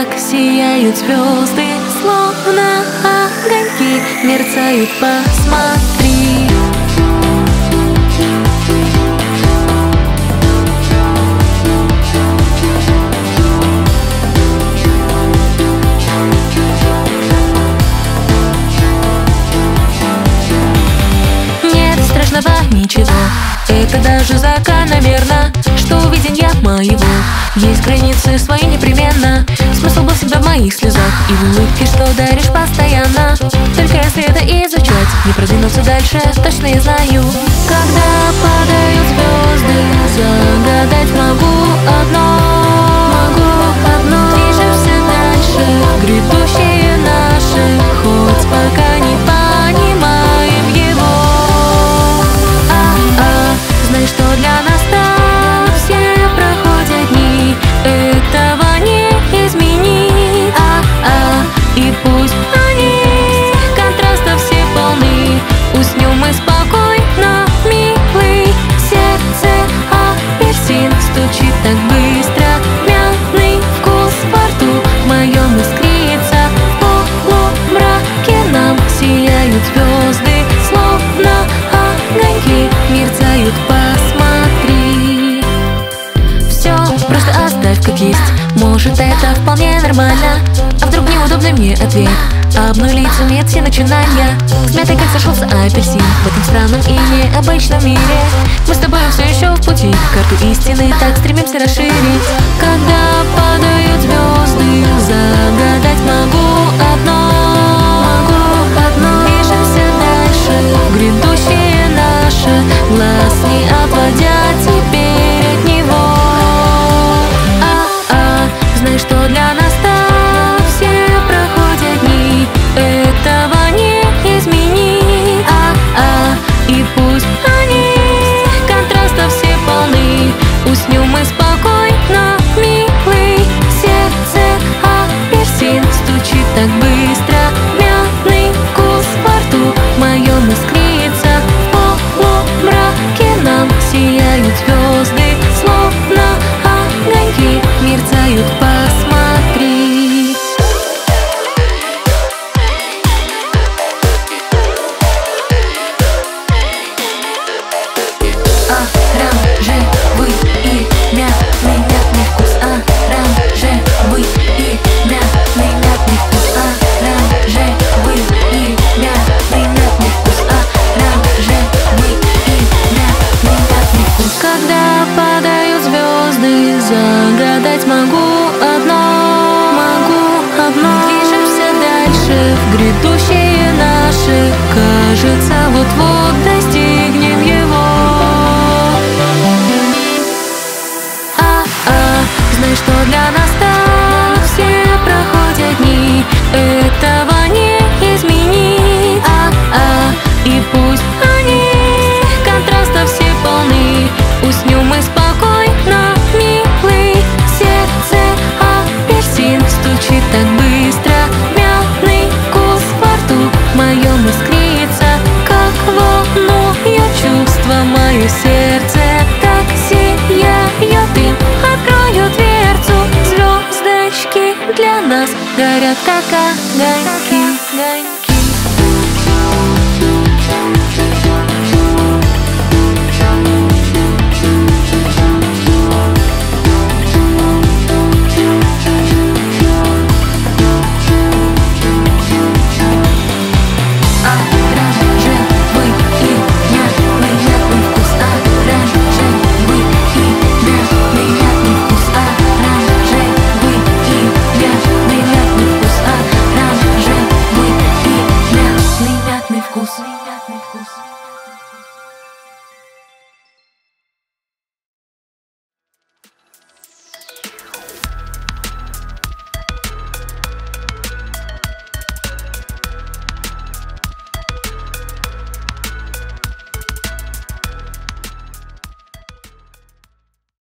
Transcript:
как сияют звезды, словно огоньки мерцают, посмотри. Нет страшного ничего, это даже закономерно, что у виденья моего есть границы свои непременно. Смысл был всегда в моих слезах и в улыбке, что даришь постоянно. Только если это изучать, не продвинуться дальше, точно я знаю. Когда падают звезды, загадать могу одно. Движемся дальше, грядущее наше, хоть пока не понимаем его. Знай, что для нас так все проходят дни, этого не изменить. И пусть они контрастов все полны, уснем мы спокойно, милый. Сердце апельсин стучит так быстро, мятный вкус во рту моем искрится. В полумраке нам сияют звезды, словно огоньки мерцают, посмотри. Все просто оставь как есть, может это вполне нормально. А вдруг неудобный мне ответ? Обнулить сумеет все начинания. Смятый как сошелся апельсин в этом странном и необычном мире. Мы с тобой все еще в пути, карту истины так стремимся расширить. Когда падают звезды, загадать могу одно. Движемся дальше, грядущее наше, глаз не отводя теперь от него. Знай, что для нас так все проходят дни, этого не изменить. И пусть они контрастов все полны, уснем мы спокойно, милый. Сердце апельсин стучит так быстро, мятный вкус во рту моем